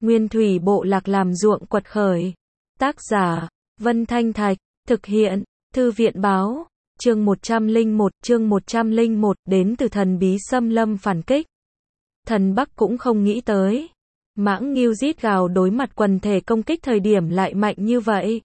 Nguyên thủy bộ lạc làm ruộng quật khởi. Tác giả, Vân Thanh Thạch, thực hiện, Thư viện báo, chương 101, đến từ thần bí xâm lâm phản kích. Thần Bắc cũng không nghĩ tới. Mãng Ngưu rít gào đối mặt quần thể công kích thời điểm lại mạnh như vậy.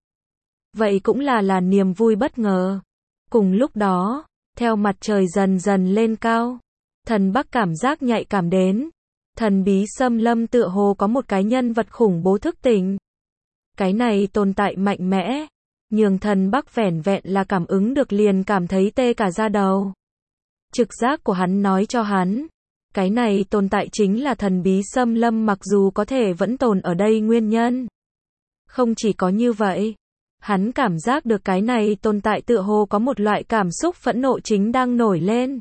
Vậy cũng là niềm vui bất ngờ. Cùng lúc đó, theo mặt trời dần dần lên cao, Thần Bắc cảm giác nhạy cảm đến. Thần bí xâm lâm tựa hồ có một cái nhân vật khủng bố thức tỉnh. Cái này tồn tại mạnh mẽ, nhường Thần Bắc vẻn vẹn là cảm ứng được liền cảm thấy tê cả da đầu. Trực giác của hắn nói cho hắn, cái này tồn tại chính là thần bí xâm lâm mặc dù có thể vẫn tồn ở đây nguyên nhân. Không chỉ có như vậy, hắn cảm giác được cái này tồn tại tựa hồ có một loại cảm xúc phẫn nộ chính đang nổi lên.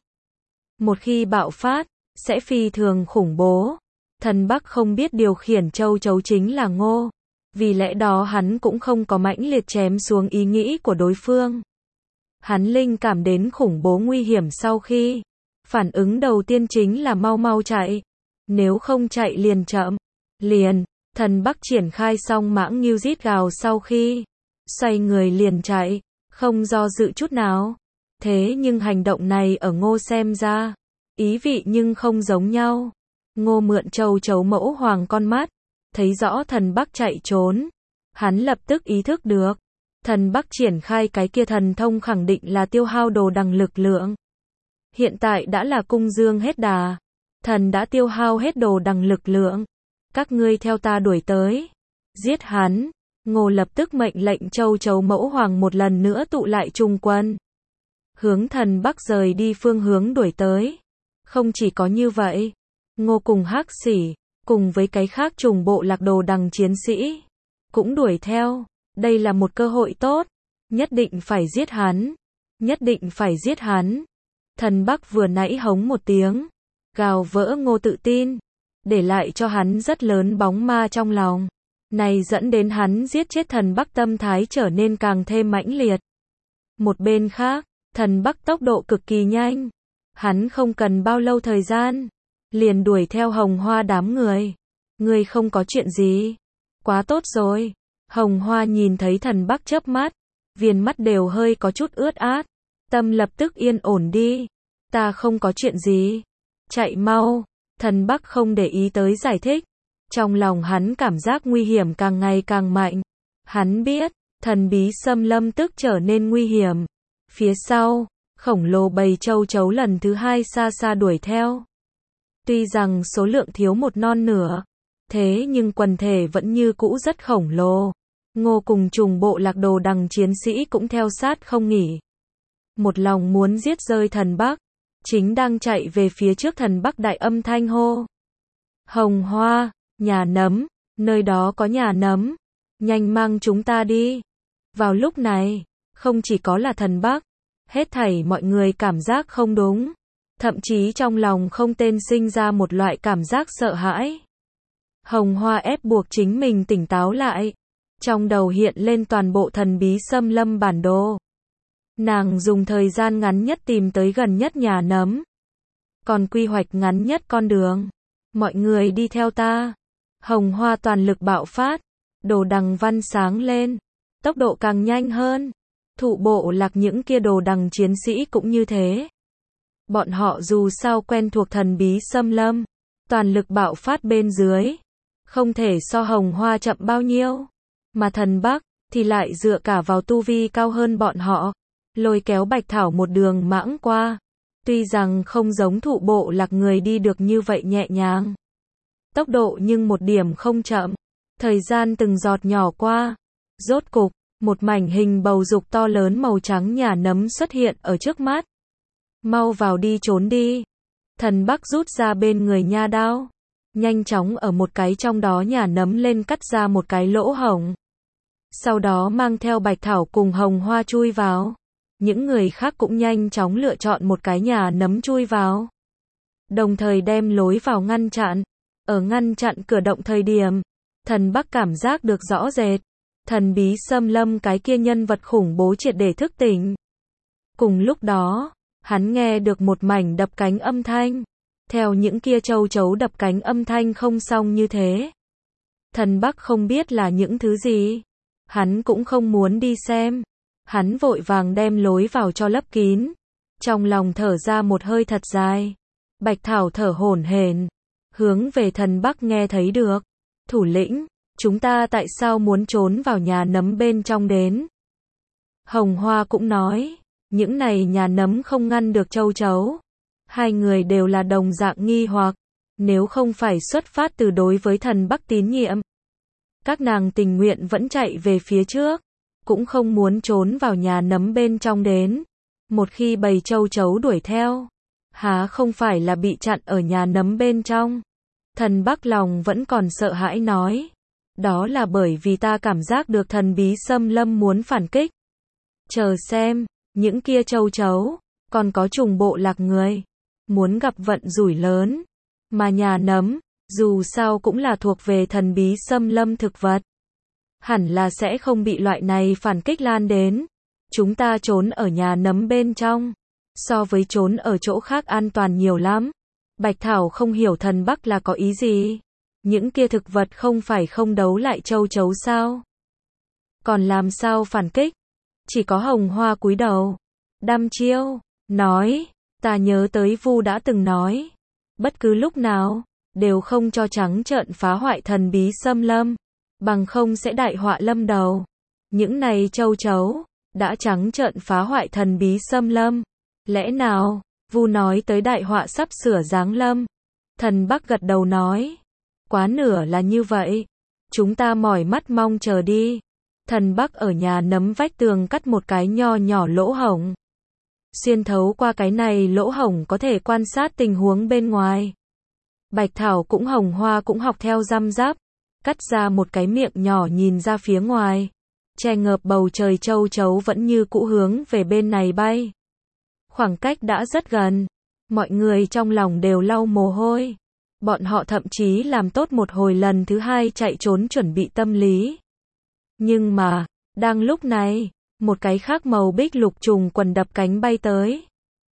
Một khi bạo phát, sẽ phi thường khủng bố. Thần Bắc không biết điều khiển châu chấu chính là Ngô. Vì lẽ đó hắn cũng không có mãnh liệt chém xuống ý nghĩ của đối phương. Hắn linh cảm đến khủng bố nguy hiểm sau khi. Phản ứng đầu tiên chính là mau mau chạy. Nếu không chạy liền chậm. Liền, Thần Bắc triển khai xong Mãng Ngưu rít gào sau khi. Xoay người liền chạy, không do dự chút nào. Thế nhưng hành động này ở Ngô xem ra, ý vị nhưng không giống nhau. Ngô mượn châu chấu mẫu hoàng con mắt, thấy rõ Thần Bắc chạy trốn. Hắn lập tức ý thức được, Thần Bắc triển khai cái kia thần thông khẳng định là tiêu hao đồ đằng lực lượng. Hiện tại đã là cung dương hết đà, thần đã tiêu hao hết đồ đằng lực lượng. Các ngươi theo ta đuổi tới, giết hắn. Ngô lập tức mệnh lệnh châu chấu mẫu hoàng một lần nữa tụ lại trung quân, hướng Thần Bắc rời đi phương hướng đuổi tới. Không chỉ có như vậy, Ngô cùng Hắc Xỉ, cùng với cái khác trùng bộ lạc đồ đằng chiến sĩ, cũng đuổi theo. Đây là một cơ hội tốt, nhất định phải giết hắn, nhất định phải giết hắn. Thần Bắc vừa nãy hống một tiếng, gào vỡ Ngô tự tin, để lại cho hắn rất lớn bóng ma trong lòng. Này dẫn đến hắn giết chết Thần Bắc tâm thái trở nên càng thêm mãnh liệt. Một bên khác, Thần Bắc tốc độ cực kỳ nhanh. Hắn không cần bao lâu thời gian, liền đuổi theo Hồng Hoa đám người. Người không có chuyện gì. Quá tốt rồi. Hồng Hoa nhìn thấy Thần Bắc chớp mắt, viền mắt đều hơi có chút ướt át. Tâm lập tức yên ổn đi. Ta không có chuyện gì. Chạy mau. Thần Bắc không để ý tới giải thích. Trong lòng hắn cảm giác nguy hiểm càng ngày càng mạnh. Hắn biết, thần bí xâm lâm tức trở nên nguy hiểm. Phía sau, khổng lồ bầy châu chấu lần thứ hai xa xa đuổi theo. Tuy rằng số lượng thiếu một non nửa, thế nhưng quần thể vẫn như cũ rất khổng lồ. Ngô cùng trùng bộ lạc đồ đằng chiến sĩ cũng theo sát không nghỉ. Một lòng muốn giết rơi Thần Bắc, chính đang chạy về phía trước Thần Bắc đại âm thanh hô. Hồng Hoa, nhà nấm, nơi đó có nhà nấm, nhanh mang chúng ta đi. Vào lúc này, không chỉ có là Thần Bắc, hết thảy mọi người cảm giác không đúng, thậm chí trong lòng không tên sinh ra một loại cảm giác sợ hãi. Hồng Hoa ép buộc chính mình tỉnh táo lại, trong đầu hiện lên toàn bộ thần bí xâm lâm bản đồ. Nàng dùng thời gian ngắn nhất tìm tới gần nhất nhà nấm, còn quy hoạch ngắn nhất con đường. Mọi người đi theo ta. Hồng Hoa toàn lực bạo phát, đồ đằng văn sáng lên, tốc độ càng nhanh hơn. Thụ bộ lạc những kia đồ đằng chiến sĩ cũng như thế. Bọn họ dù sao quen thuộc thần bí xâm lâm, toàn lực bạo phát bên dưới, không thể so Hồng Hoa chậm bao nhiêu. Mà Thần Bắc thì lại dựa cả vào tu vi cao hơn bọn họ, lôi kéo Bạch Thảo một đường mãng qua. Tuy rằng không giống thụ bộ lạc người đi được như vậy nhẹ nhàng, tốc độ nhưng một điểm không chậm. Thời gian từng giọt nhỏ qua, rốt cục, một mảnh hình bầu dục to lớn màu trắng nhà nấm xuất hiện ở trước mắt. Mau vào đi, trốn đi. Thần Bắc rút ra bên người nha đao, nhanh chóng ở một cái trong đó nhà nấm lên cắt ra một cái lỗ hổng. Sau đó mang theo Bạch Thảo cùng Hồng Hoa chui vào. Những người khác cũng nhanh chóng lựa chọn một cái nhà nấm chui vào, đồng thời đem lối vào ngăn chặn. Ở ngăn chặn cửa động thời điểm, Thần Bắc cảm giác được rõ rệt, thần bí xâm lâm cái kia nhân vật khủng bố triệt để thức tỉnh. Cùng lúc đó, hắn nghe được một mảnh đập cánh âm thanh. Theo những kia châu chấu đập cánh âm thanh không xong như thế, Thần Bắc không biết là những thứ gì. Hắn cũng không muốn đi xem. Hắn vội vàng đem lối vào cho lấp kín. Trong lòng thở ra một hơi thật dài. Bạch Thảo thở hổn hển, hướng về Thần Bắc nghe thấy được. Thủ lĩnh, chúng ta tại sao muốn trốn vào nhà nấm bên trong đến? Hồng Hoa cũng nói, những này nhà nấm không ngăn được châu chấu. Hai người đều là đồng dạng nghi hoặc, nếu không phải xuất phát từ đối với Thần Bắc tín nhiệm. Các nàng tình nguyện vẫn chạy về phía trước, cũng không muốn trốn vào nhà nấm bên trong đến. Một khi bầy châu chấu đuổi theo, há không phải là bị chặn ở nhà nấm bên trong. Thần Bắc lòng vẫn còn sợ hãi nói, đó là bởi vì ta cảm giác được thần bí xâm lâm muốn phản kích. Chờ xem, những kia châu chấu, còn có trùng bộ lạc người, muốn gặp vận rủi lớn. Mà nhà nấm, dù sao cũng là thuộc về thần bí xâm lâm thực vật. Hẳn là sẽ không bị loại này phản kích lan đến. Chúng ta trốn ở nhà nấm bên trong, so với trốn ở chỗ khác an toàn nhiều lắm. Bạch Thảo không hiểu Thần Bắc là có ý gì. Những kia thực vật không phải không đấu lại châu chấu sao? Còn làm sao phản kích? Chỉ có Hồng Hoa cúi đầu, đăm chiêu, nói, ta nhớ tới Vu đã từng nói, bất cứ lúc nào, đều không cho trắng trợn phá hoại thần bí xâm lâm, bằng không sẽ đại họa lâm đầu. Những này châu chấu, đã trắng trợn phá hoại thần bí xâm lâm. Lẽ nào, Vu nói tới đại họa sắp sửa giáng lâm? Thần Bắc gật đầu nói, quá nửa là như vậy. Chúng ta mỏi mắt mong chờ đi. Thần Bắc ở nhà nấm vách tường cắt một cái nho nhỏ lỗ hổng. Xuyên thấu qua cái này lỗ hổng có thể quan sát tình huống bên ngoài. Bạch Thảo cũng Hồng Hoa cũng học theo răm rắp, cắt ra một cái miệng nhỏ nhìn ra phía ngoài. Che ngợp bầu trời châu chấu vẫn như cũ hướng về bên này bay. Khoảng cách đã rất gần, mọi người trong lòng đều lau mồ hôi. Bọn họ thậm chí làm tốt một hồi lần thứ hai chạy trốn chuẩn bị tâm lý. Nhưng mà, đang lúc này, một cái khác màu bích lục trùng quần đập cánh bay tới.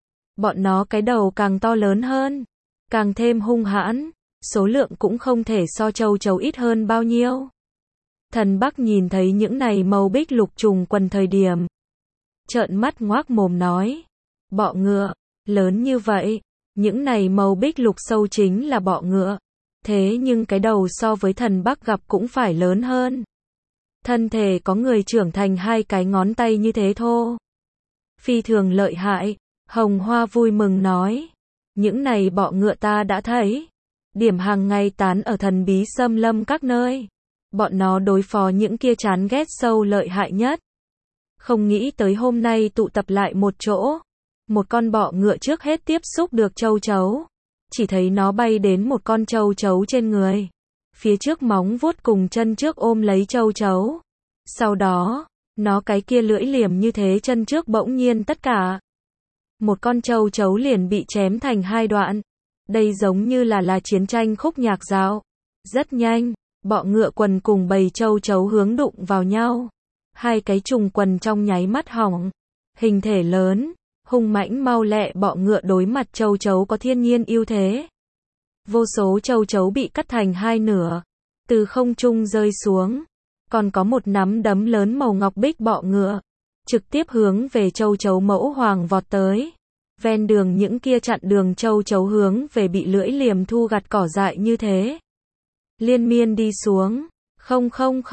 Bọn nó cái đầu càng to lớn hơn, càng thêm hung hãn, số lượng cũng không thể so châu chấu ít hơn bao nhiêu. Thần Bắc nhìn thấy những này màu bích lục trùng quần thời điểm, trợn mắt ngoác mồm nói, bọ ngựa, lớn như vậy, những này màu bích lục sâu chính là bọ ngựa, thế nhưng cái đầu so với Thần Bắc gặp cũng phải lớn hơn. Thân thể có người trưởng thành 2 cái ngón tay như thế thô. Phi thường lợi hại, Hồng Hoa vui mừng nói, những này bọ ngựa ta đã thấy, điểm hàng ngày tán ở thần bí xâm lâm các nơi. Bọn nó đối phó những kia chán ghét sâu lợi hại nhất. Không nghĩ tới hôm nay tụ tập lại một chỗ. Một con bọ ngựa trước hết tiếp xúc được châu chấu. Chỉ thấy nó bay đến một con châu chấu trên người. Phía trước móng vuốt cùng chân trước ôm lấy châu chấu. Sau đó, nó cái kia lưỡi liềm như thế chân trước bỗng nhiên tất cả. Một con châu chấu liền bị chém thành 2 đoạn. Đây giống như là chiến tranh khúc nhạc dạo. Rất nhanh. Bọ ngựa quần cùng bầy châu chấu hướng đụng vào nhau. 2 cái trùng quần trong nháy mắt hỏng. Hình thể lớn, hung mãnh mau lẹ bọ ngựa đối mặt châu chấu có thiên nhiên ưu thế. Vô số châu chấu bị cắt thành 2 nửa, từ không trung rơi xuống. Còn có một nắm đấm lớn màu ngọc bích bọ ngựa, trực tiếp hướng về châu chấu mẫu hoàng vọt tới. Ven đường những kia chặn đường châu chấu hướng về bị lưỡi liềm thu gặt cỏ dại như thế. Liên miên đi xuống, không,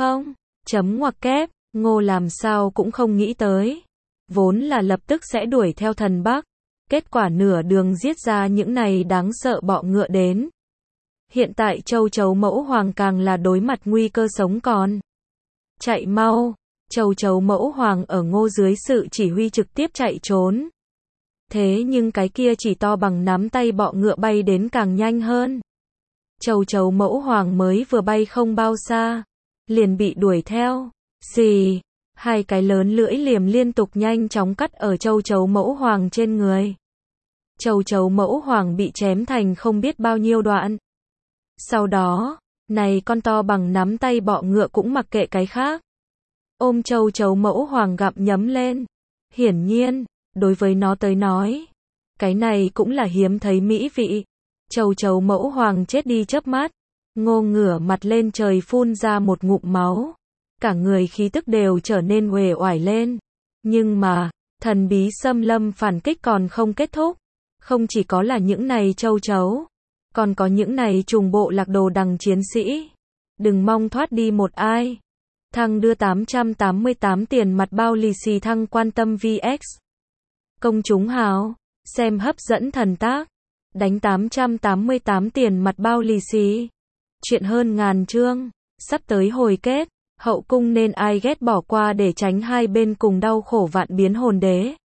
chấm ngoặc kép, Ngô làm sao cũng không nghĩ tới. Vốn là lập tức sẽ đuổi theo Thần Bắc, kết quả nửa đường giết ra những này đáng sợ bọ ngựa đến. Hiện tại châu chấu mẫu hoàng càng là đối mặt nguy cơ sống còn. Chạy mau, châu chấu mẫu hoàng ở Ngô dưới sự chỉ huy trực tiếp chạy trốn. Thế nhưng cái kia chỉ to bằng nắm tay bọ ngựa bay đến càng nhanh hơn. Châu chấu mẫu hoàng mới vừa bay không bao xa, liền bị đuổi theo. Xì, 2 cái lớn lưỡi liềm liên tục nhanh chóng cắt ở châu chấu mẫu hoàng trên người. Châu chấu mẫu hoàng bị chém thành không biết bao nhiêu đoạn. Sau đó, này con to bằng nắm tay bọ ngựa cũng mặc kệ cái khác. Ôm châu chấu mẫu hoàng gặm nhấm lên. Hiển nhiên, đối với nó tới nói, cái này cũng là hiếm thấy mỹ vị. Châu chấu mẫu hoàng chết đi chớp mắt, Ngô ngửa mặt lên trời phun ra một ngụm máu. Cả người khí tức đều trở nên uể oải lên. Nhưng mà, thần bí xâm lâm phản kích còn không kết thúc. Không chỉ có là những này châu chấu, còn có những này trùng bộ lạc đồ đằng chiến sĩ. Đừng mong thoát đi một ai. Thăng đưa 888 tiền mặt bao lì xì thăng quan tâm VX. Công chúng hào, xem hấp dẫn thần tác. Đánh 888 tiền mặt bao lì xì. Chuyện hơn ngàn chương, sắp tới hồi kết. Hậu cung nên ai ghét bỏ qua để tránh hai bên cùng đau khổ vạn biến hồn đế.